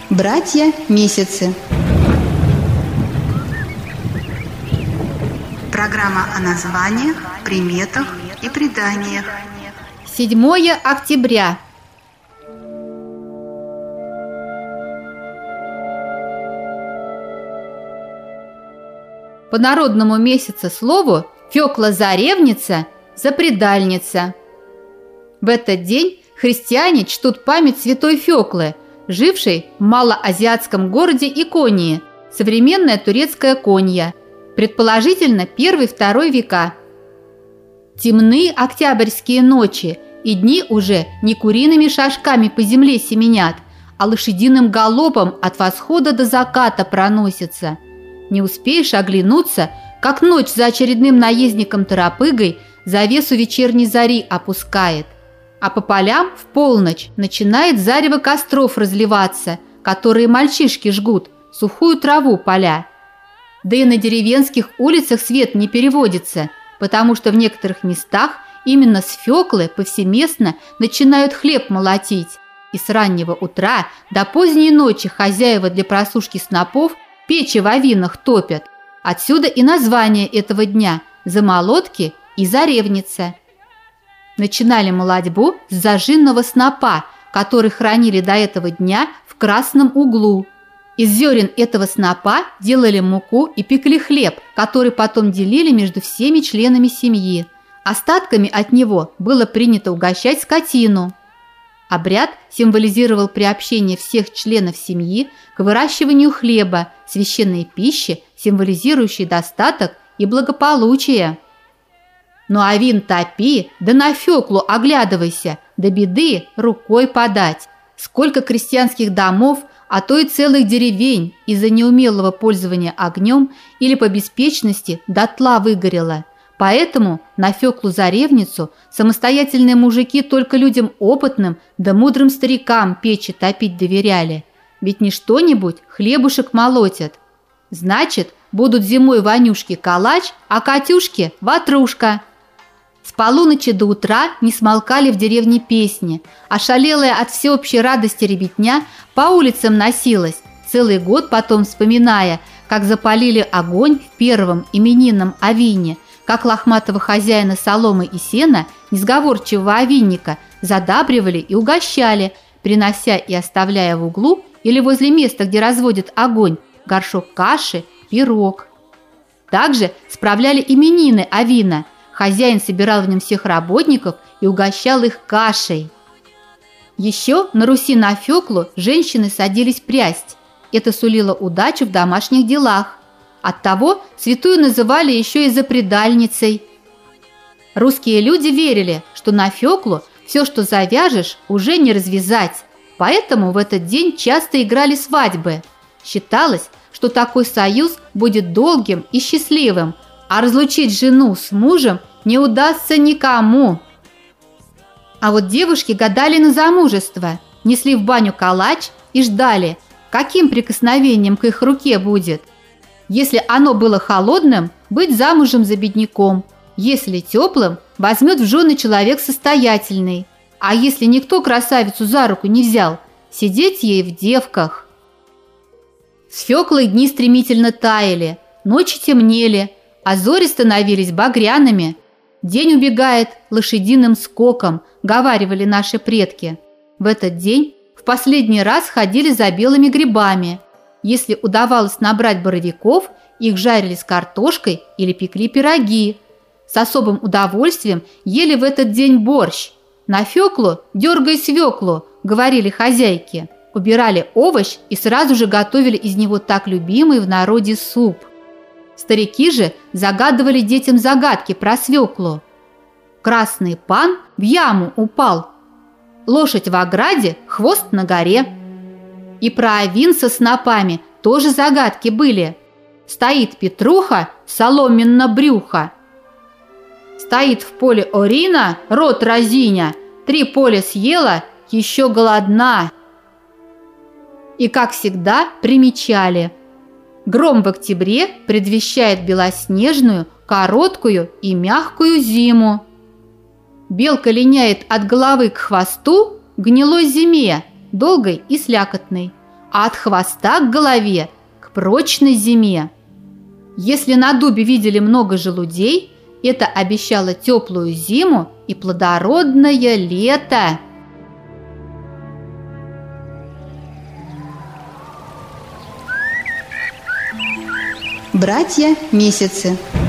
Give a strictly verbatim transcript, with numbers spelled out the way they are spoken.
Братья Месяцы. Программа о названиях, приметах и преданиях. седьмое октября. По народному месяцеслову Фёкла-Заревница – запредальница. В этот день христиане чтут память святой Фёклы, жившей в малоазиатском городе Иконии, современная турецкая Конья, предположительно первый-второй века. Темны октябрьские ночи, и дни уже не куриными шажками по земле семенят, а лошадиным галопом от восхода до заката проносятся. Не успеешь оглянуться, как ночь за очередным наездником-торопыгой завесу вечерней зари опускает. А по полям в полночь начинает зарево костров разливаться, которые мальчишки жгут, сухую траву поля. Да и на деревенских улицах свет не переводится, потому что в некоторых местах именно с Фёклы повсеместно начинают хлеб молотить, и с раннего утра до поздней ночи хозяева для просушки снопов печи в авинах топят. Отсюда и название этого дня – замолотки и заревница. Начинали молотьбу с зажинного снопа, который хранили до этого дня в красном углу. Из зерен этого снопа делали муку и пекли хлеб, который потом делили между всеми членами семьи. Остатками от него было принято угощать скотину. Обряд символизировал приобщение всех членов семьи к выращиванию хлеба, священной пищи, символизирующей достаток и благополучие. Ну а вин топи, да на Фёклу оглядывайся, до беды рукой подать. Сколько крестьянских домов, а то и целых деревень из-за неумелого пользования огнем или по беспечности дотла выгорело. Поэтому на Фёклу-Заревницу самостоятельные мужики только людям опытным да мудрым старикам печи топить доверяли. Ведь не что-нибудь хлебушек молотят. Значит, будут зимой Ванюшке калач, а Катюшке ватрушка. С полуночи до утра не смолкали в деревне песни, а шалелая от всеобщей радости ребятня по улицам носилась, целый год потом вспоминая, как запалили огонь в первом именинном авине, как лохматого хозяина соломы и сена, несговорчивого авинника, задабривали и угощали, принося и оставляя в углу или возле места, где разводят огонь, горшок каши, пирог. Также справляли именины авина. Хозяин собирал в нем всех работников и угощал их кашей. Еще на Руси на Фёклу женщины садились прясть. Это сулило удачу в домашних делах. Оттого святую называли еще и запредальницей. Русские люди верили, что на Фёклу все, что завяжешь, уже не развязать. Поэтому в этот день часто играли свадьбы. Считалось, что такой союз будет долгим и счастливым, а разлучить жену с мужем не удастся никому. А вот девушки гадали на замужество, несли в баню калач и ждали, каким прикосновением к их руке будет. Если оно было холодным, быть замужем за бедняком. Если теплым, возьмет в жены человек состоятельный. А если никто красавицу за руку не взял, сидеть ей в девках. С Фёклой дни стремительно таяли, ночи темнели, а зори становились багряными. День убегает лошадиным скоком, говаривали наши предки. В этот день в последний раз ходили за белыми грибами. Если удавалось набрать боровиков, их жарили с картошкой или пекли пироги. С особым удовольствием ели в этот день борщ. На Фёклу дергай свеклу, говорили хозяйки. Убирали овощ и сразу же готовили из него так любимый в народе суп. Старики же загадывали детям загадки про свеклу. Красный пан в яму упал. Лошадь в ограде, хвост на горе. И про авин со снопами тоже загадки были. Стоит Петруха, соломенно брюхо. Стоит в поле Орина, рот разиня, три поля съела, еще голодна. И, как всегда, примечали. Гром в октябре предвещает белоснежную, короткую и мягкую зиму. Белка линяет от головы к хвосту, гнилой зиме, долгой и слякотной. а от хвоста к голове к прочной зиме. Если на дубе видели много желудей, это обещало теплую зиму и плодородное лето. Братья-месяцы.